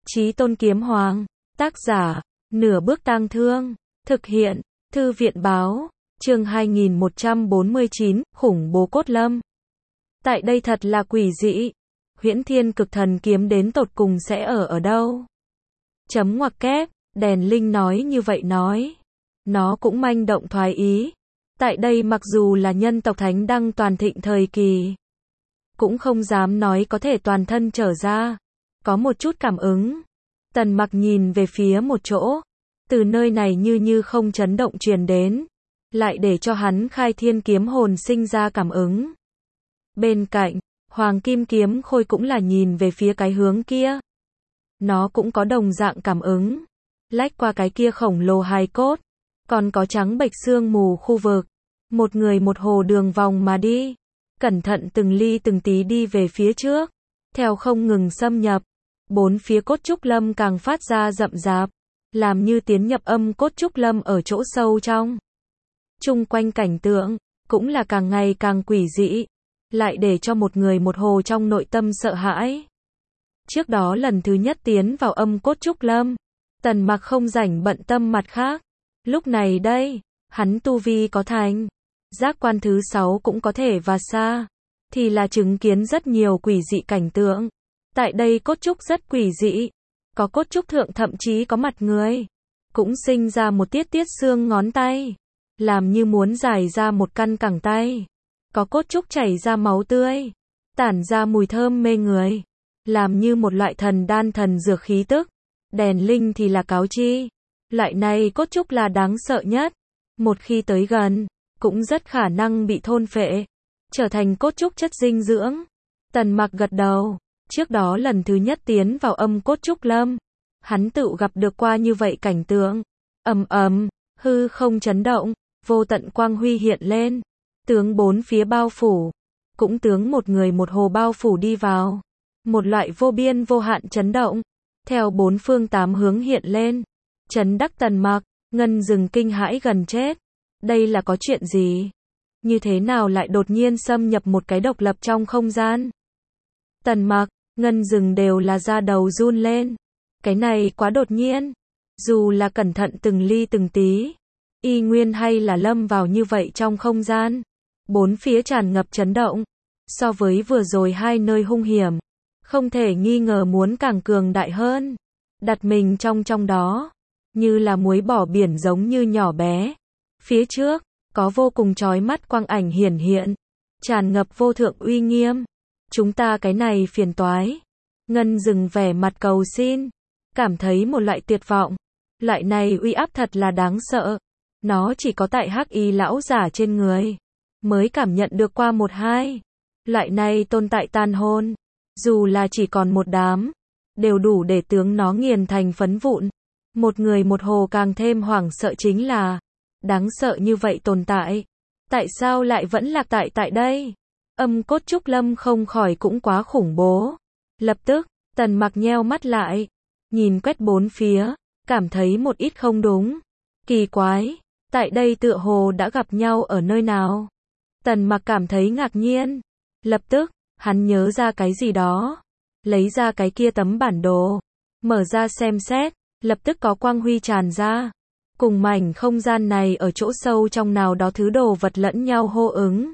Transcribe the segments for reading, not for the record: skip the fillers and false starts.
Chí Tôn Kiếm Hoàng, tác giả, Nửa Bước Tang Thương, thực hiện, Thư viện báo, chương 2149, khủng bố cốt lâm. Tại đây thật là quỷ dị. Huyễn Thiên Cực Thần Kiếm đến tột cùng sẽ ở đâu? Chấm ngoặc kép, Đèn Linh nói như vậy nói. Nó cũng manh động thoái ý. Tại đây mặc dù là nhân tộc Thánh Đăng toàn thịnh thời kỳ, cũng không dám nói có thể toàn thân trở ra. Có một chút cảm ứng. Tần Mặc nhìn về phía một chỗ. Từ nơi này như không chấn động truyền đến. Lại để cho hắn khai thiên kiếm hồn sinh ra cảm ứng. Bên cạnh, Hoàng Kim Kiếm Khôi cũng là nhìn về phía cái hướng kia. Nó cũng có đồng dạng cảm ứng. Lách qua cái kia khổng lồ hài cốt. Còn có trắng bệch sương mù khu vực. Một người một hồ đường vòng mà đi. Cẩn thận từng ly từng tí đi về phía trước. Theo không ngừng xâm nhập. Bốn phía cốt trúc lâm càng phát ra rậm rạp. Làm như tiến nhập âm cốt trúc lâm ở chỗ sâu trong. Chung quanh cảnh tượng, cũng là càng ngày càng quỷ dị. Lại để cho một người một hồ trong nội tâm sợ hãi. Trước đó lần thứ nhất tiến vào âm cốt trúc lâm. Tần Mặc không rảnh bận tâm mặt khác. Lúc này đây, hắn tu vi có thành. Giác quan thứ 6 cũng có thể và xa. Thì là chứng kiến rất nhiều quỷ dị cảnh tượng. Tại đây cốt trúc rất quỷ dị. Có cốt trúc thượng thậm chí có mặt người. Cũng sinh ra một tiết xương ngón tay. Làm như muốn giải ra một căn cẳng tay. Có cốt trúc chảy ra máu tươi. Tản ra mùi thơm mê người. Làm như một loại thần đan thần dược khí tức. Đèn Linh thì là cáo chi. Loại này cốt trúc là đáng sợ nhất. Một khi tới gần, cũng rất khả năng bị thôn phệ. Trở thành cốt trúc chất dinh dưỡng. Tần Mặc gật đầu. Trước đó lần thứ nhất tiến vào âm cốt trúc lâm. Hắn tự gặp được qua như vậy cảnh tượng. Ầm ầm, hư không chấn động. Vô tận quang huy hiện lên. Tướng bốn phía bao phủ. Cũng tướng một người một hồ bao phủ đi vào. Một loại vô biên vô hạn chấn động. Theo bốn phương tám hướng hiện lên. Chấn đắc Tần Mặc, Ngân Dừng kinh hãi gần chết. Đây là có chuyện gì? Như thế nào lại đột nhiên xâm nhập một cái độc lập trong không gian? Tần Mặc, Ngân Dừng đều là da đầu run lên. Cái này quá đột nhiên. Dù là cẩn thận từng ly từng tí. Y nguyên hay là lâm vào như vậy trong không gian. Bốn phía tràn ngập chấn động. So với vừa rồi hai nơi hung hiểm. Không thể nghi ngờ muốn càng cường đại hơn. Đặt mình trong đó. Như là muối bỏ biển giống như nhỏ bé. Phía trước, có vô cùng chói mắt quang ảnh hiển hiện. Tràn ngập vô thượng uy nghiêm. Chúng ta cái này phiền toái. Ngân Dừng vẻ mặt cầu xin. Cảm thấy một loại tuyệt vọng. Loại này uy áp thật là đáng sợ. Nó chỉ có tại Hắc Y lão giả trên người. Mới cảm nhận được qua một hai. Loại này tồn tại tàn hồn. Dù là chỉ còn một đám. Đều đủ để tướng nó nghiền thành phấn vụn. Một người một hồ càng thêm hoảng sợ chính là. Đáng sợ như vậy tồn tại. Tại sao lại vẫn lạc tại đây? Âm cốt trúc lâm không khỏi cũng quá khủng bố. Lập tức, Tần Mặc nheo mắt lại. Nhìn quét bốn phía. Cảm thấy một ít không đúng. Kỳ quái. Tại đây tựa hồ đã gặp nhau ở nơi nào? Tần Mặc cảm thấy ngạc nhiên. Lập tức, hắn nhớ ra cái gì đó. Lấy ra cái kia tấm bản đồ. Mở ra xem xét. Lập tức có quang huy tràn ra. Cùng mảnh không gian này ở chỗ sâu trong nào đó thứ đồ vật lẫn nhau hô ứng.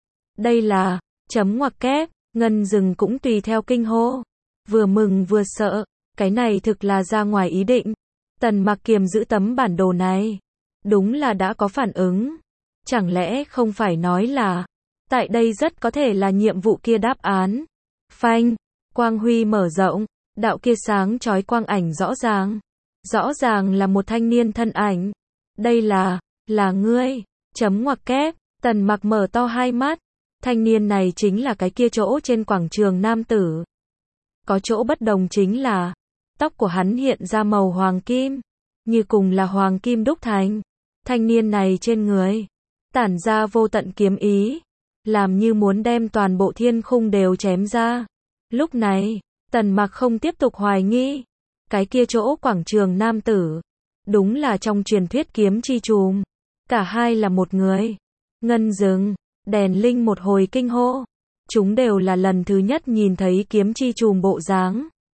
Đây là, chấm ngoặc kép, Ngân Dừng cũng tùy theo kinh hô. Vừa mừng vừa sợ, cái này thực là ra ngoài ý định. Tần Mặc kiềm giữ tấm bản đồ này. Đúng là đã có phản ứng. Chẳng lẽ không phải nói là, tại đây rất có thể là nhiệm vụ kia đáp án. Phanh, quang huy mở rộng, đạo kia sáng chói quang ảnh rõ ràng. Rõ ràng là một thanh niên thân ảnh. Đây là ngươi. Chấm ngoặc kép, Tần Mặc mở to hai mắt. Thanh niên này chính là cái kia chỗ trên quảng trường nam tử. Có chỗ bất đồng chính là, tóc của hắn hiện ra màu hoàng kim. Như cùng là hoàng kim đúc thành. Thanh niên này trên người. Tản ra vô tận kiếm ý. Làm như muốn đem toàn bộ thiên khung đều chém ra. Lúc này, Tần Mặc không tiếp tục hoài nghi. Cái kia chỗ quảng trường nam tử. Đúng là trong truyền thuyết kiếm chi trùm. Cả hai là một người. Ngân Dừng, Đèn Linh một hồi kinh hô. Chúng đều là lần thứ nhất nhìn thấy kiếm chi trùm bộ dáng.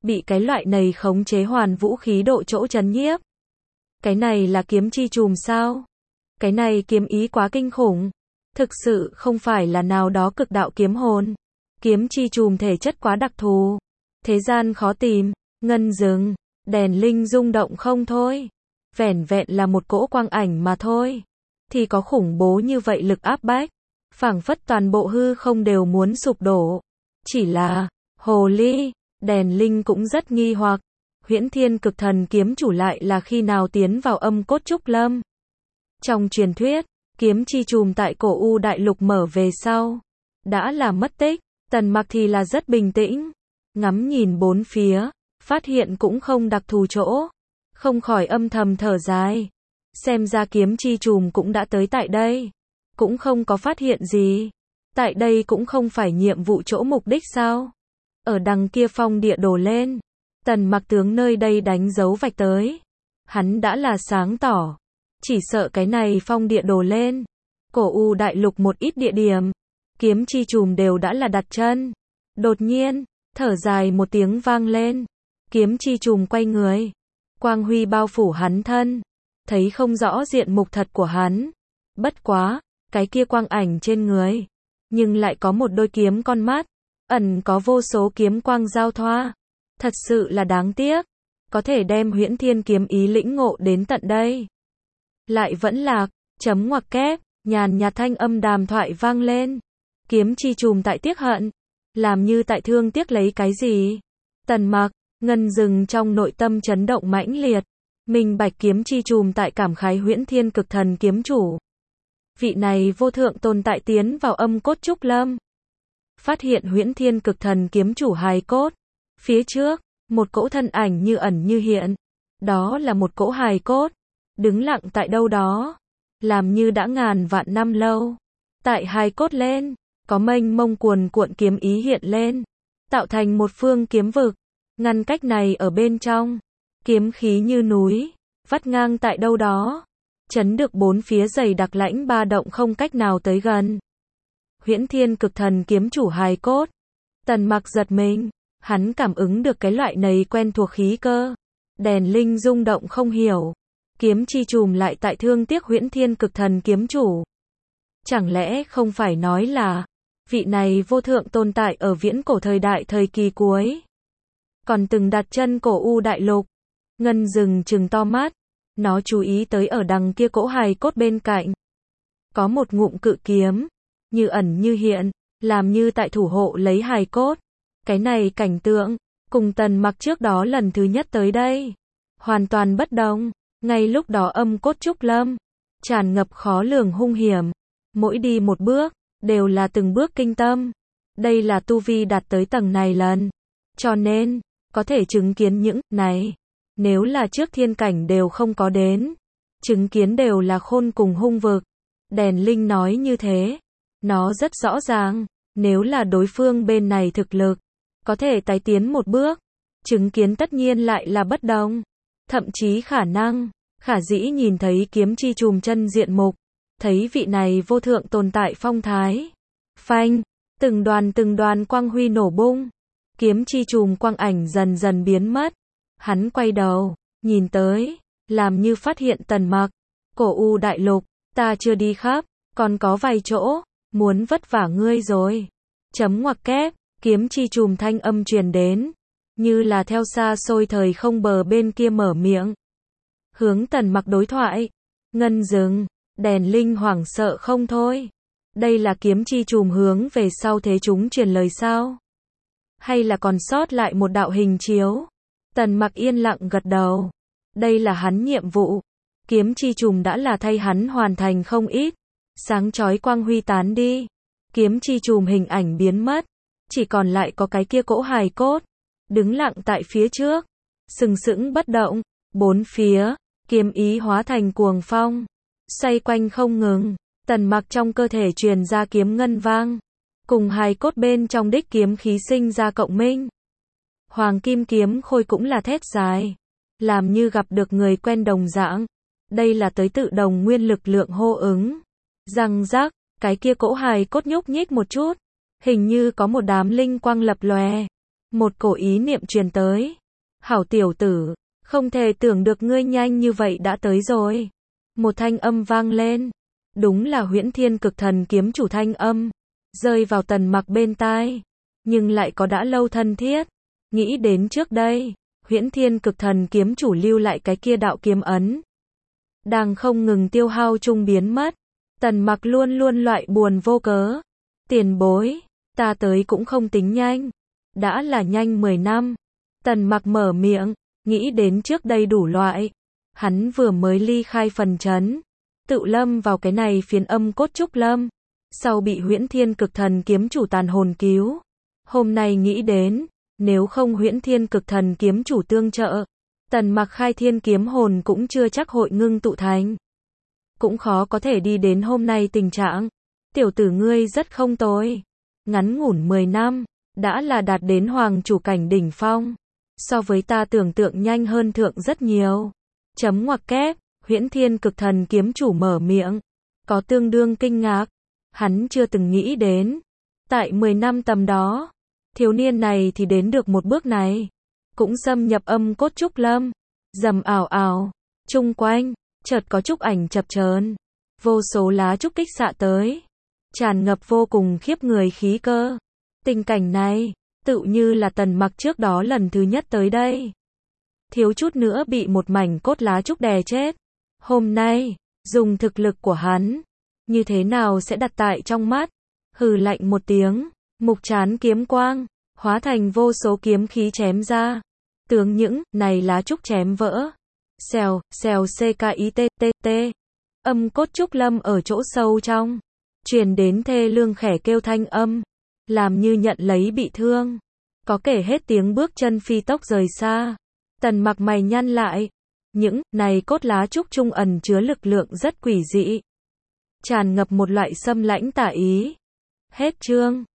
bị cái loại này khống chế hoàn vũ khí độ chỗ chấn nhiếp. Cái này là kiếm chi trùm sao? Cái này kiếm ý quá kinh khủng. Thực sự không phải là nào đó cực đạo kiếm hồn. Kiếm chi trùm thể chất quá đặc thù. Thế gian khó tìm, ngân dừng, đèn linh rung động không thôi. Vẻn vẹn là một cỗ quang ảnh mà thôi. Thì có khủng bố như vậy lực áp bách. Phảng phất toàn bộ hư không đều muốn sụp đổ. Chỉ là, hồ ly, đèn linh cũng rất nghi hoặc. Huyễn Thiên Cực Thần kiếm chủ lại là khi nào tiến vào âm cốt trúc lâm. Trong truyền thuyết, kiếm chi trùm tại cổ U đại lục mở về sau. Đã là mất tích, Tần Mặc thì là rất bình tĩnh. Ngắm nhìn bốn phía, phát hiện cũng không đặc thù chỗ. Không khỏi âm thầm thở dài. Xem ra kiếm chi trùm cũng đã tới tại đây. Cũng không có phát hiện gì. Tại đây cũng không phải nhiệm vụ chỗ mục đích sao. Ở đằng kia phong địa đổ lên. Tần Mặc tướng nơi đây đánh dấu vạch tới. Hắn đã là sáng tỏ. Chỉ sợ cái này phong địa đổ lên. Cổ U đại lục một ít địa điểm. Kiếm chi trùm đều đã là đặt chân. Đột nhiên, thở dài một tiếng vang lên. Kiếm chi trùm quay người. Quang huy bao phủ hắn thân. Thấy không rõ diện mục thật của hắn. Bất quá, cái kia quang ảnh trên người. Nhưng lại có một đôi kiếm con mắt. Ẩn có vô số kiếm quang giao thoa. Thật sự là đáng tiếc. Có thể đem Huyễn Thiên kiếm ý lĩnh ngộ đến tận đây. Lại vẫn lạc, chấm ngoặc kép, nhàn nhạt thanh âm đàm thoại vang lên. Kiếm chi trùm tại tiếc hận. Làm như tại thương tiếc lấy cái gì. Tần Mặc, ngân dừng trong nội tâm chấn động mãnh liệt. Minh bạch kiếm chi trùm tại cảm khái Huyễn Thiên Cực Thần kiếm chủ. Vị này vô thượng tồn tại tiến vào âm cốt trúc lâm. Phát hiện Huyễn Thiên Cực Thần kiếm chủ hài cốt. Phía trước, một cỗ thân ảnh như ẩn như hiện. Đó là một cỗ hài cốt. Đứng lặng tại đâu đó. Làm như đã ngàn vạn năm lâu. Tại hài cốt lên, có mênh mông cuồn cuộn kiếm ý hiện lên. Tạo thành một phương kiếm vực. Ngăn cách này ở bên trong. Kiếm khí như núi. Vắt ngang tại đâu đó. Chấn được bốn phía dày đặc lãnh ba động không cách nào tới gần. Huyễn Thiên Cực Thần kiếm chủ hài cốt. Tần Mặc giật mình. Hắn cảm ứng được cái loại này quen thuộc khí cơ. Đèn linh rung động không hiểu. Kiếm chi trùm lại tại thương tiếc Huyễn Thiên Cực Thần kiếm chủ. Chẳng lẽ không phải nói là vị này vô thượng tồn tại ở viễn cổ thời đại thời kỳ cuối. Còn từng đặt chân cổ U đại lục. Ngân dừng trừng to mắt. Nó chú ý tới ở đằng kia cỗ hài cốt bên cạnh. Có một ngụm cự kiếm. Như ẩn như hiện. Làm như tại thủ hộ lấy hài cốt. Cái này cảnh tượng. Cùng Tần Mặc trước đó lần thứ nhất tới đây. Hoàn toàn bất đồng. Ngay lúc đó âm cốt trúc lâm. Tràn ngập khó lường hung hiểm. Mỗi đi một bước. Đều là từng bước kinh tâm. Đây là tu vi đạt tới tầng này lần. Cho nên, có thể chứng kiến những này. Nếu là trước thiên cảnh đều không có đến. Chứng kiến đều là khôn cùng hung vực. Đèn linh nói như thế. Nó rất rõ ràng. Nếu là đối phương bên này thực lực. Có thể tái tiến một bước. Chứng kiến tất nhiên lại là bất đồng. Thậm chí khả năng. Khả dĩ nhìn thấy kiếm chi trùm chân diện mục. Thấy vị này vô thượng tồn tại phong thái. Phanh. Từng đoàn quang huy nổ bung. Kiếm chi trùm quang ảnh dần dần biến mất. Hắn quay đầu. Nhìn tới. Làm như phát hiện Tần Mặc. Cổ U đại lục. Ta chưa đi khắp. Còn có vài chỗ. Muốn vất vả ngươi rồi. Chấm ngoặc kép. Kiếm chi trùm thanh âm truyền đến. Như là theo xa xôi thời không bờ bên kia mở miệng. Hướng Tần Mặc đối thoại. Ngân dừng. Đèn linh hoảng sợ không thôi. Đây là kiếm chi trùm hướng về sau thế chúng truyền lời sao? Hay là còn sót lại một đạo hình chiếu? Tần Mặc yên lặng gật đầu. Đây là hắn nhiệm vụ. Kiếm chi trùm đã là thay hắn hoàn thành không ít. Sáng chói quang huy tán đi. Kiếm chi trùm hình ảnh biến mất. Chỉ còn lại có cái kia cỗ hài cốt. Đứng lặng tại phía trước. Sừng sững bất động. Bốn phía. Kiếm ý hóa thành cuồng phong. Xoay quanh không ngừng. Tần Mặc trong cơ thể truyền ra kiếm ngân vang. Cùng hài cốt bên trong đích kiếm khí sinh ra cộng minh. Hoàng kim kiếm khôi cũng là thét dài. Làm như gặp được người quen đồng dạng. Đây là tới tự đồng nguyên lực lượng hô ứng. Răng rác, cái kia cỗ hài cốt nhúc nhích một chút. Hình như có một đám linh quang lập lòe. Một cổ ý niệm truyền tới. Hảo tiểu tử, không thể tưởng được ngươi nhanh như vậy đã tới rồi. Một thanh âm vang lên. Đúng là Huyễn Thiên Cực Thần kiếm chủ thanh âm. Rơi vào Tần Mặc bên tai. Nhưng lại có đã lâu thân thiết. Nghĩ đến trước đây, Huyễn Thiên Cực Thần kiếm chủ lưu lại cái kia đạo kiếm ấn. Đang không ngừng tiêu hao chung biến mất. Tần Mặc luôn luôn loại buồn vô cớ. Tiền bối, ta tới cũng không tính nhanh. Đã là nhanh 10 năm. Tần Mặc mở miệng, nghĩ đến trước đây đủ loại. Hắn vừa mới ly khai phần trấn, tự lâm vào cái này phiến âm cốt trúc lâm. Sau bị Huyễn Thiên Cực Thần kiếm chủ tàn hồn cứu. Hôm nay nghĩ đến, nếu không Huyễn Thiên Cực Thần kiếm chủ tương trợ, Tần Mặc khai thiên kiếm hồn cũng chưa chắc hội ngưng tụ thành. Cũng khó có thể đi đến hôm nay tình trạng. Tiểu tử ngươi rất không tồi. Ngắn ngủn 10 năm, đã là đạt đến hoàng chủ cảnh đỉnh phong. So với ta tưởng tượng nhanh hơn thượng rất nhiều. Chấm ngoặc kép, Huyễn Thiên Cực Thần kiếm chủ mở miệng. Có tương đương kinh ngạc. Hắn chưa từng nghĩ đến. Tại 10 năm tầm đó, thiếu niên này thì đến được một bước này. Cũng xâm nhập âm cốt trúc lâm. Rầm ảo ảo. Chung quanh, chợt có trúc ảnh chập chờn. Vô số lá trúc kích xạ tới. Tràn ngập vô cùng khiếp người khí cơ. Tình cảnh này, tự như là Tần Mặc trước đó lần thứ nhất tới đây. Thiếu chút nữa bị một mảnh cốt lá trúc đè chết. Hôm nay, dùng thực lực của hắn, như thế nào sẽ đặt tại trong mắt. Hừ lạnh một tiếng, mục chán kiếm quang, hóa thành vô số kiếm khí chém ra. Tướng những này lá trúc chém vỡ. Xèo, xèo CKITTT. Âm cốt trúc lâm ở chỗ sâu trong. Truyền đến thê lương khẽ kêu thanh âm. Làm như nhận lấy bị thương. Có kể hết tiếng bước chân phi tốc rời xa. Tần Mặc mày nhăn lại. Những này cốt lá trúc trung ẩn chứa lực lượng rất quỷ dị. Tràn ngập một loại xâm lãnh tà ý. Hết chương.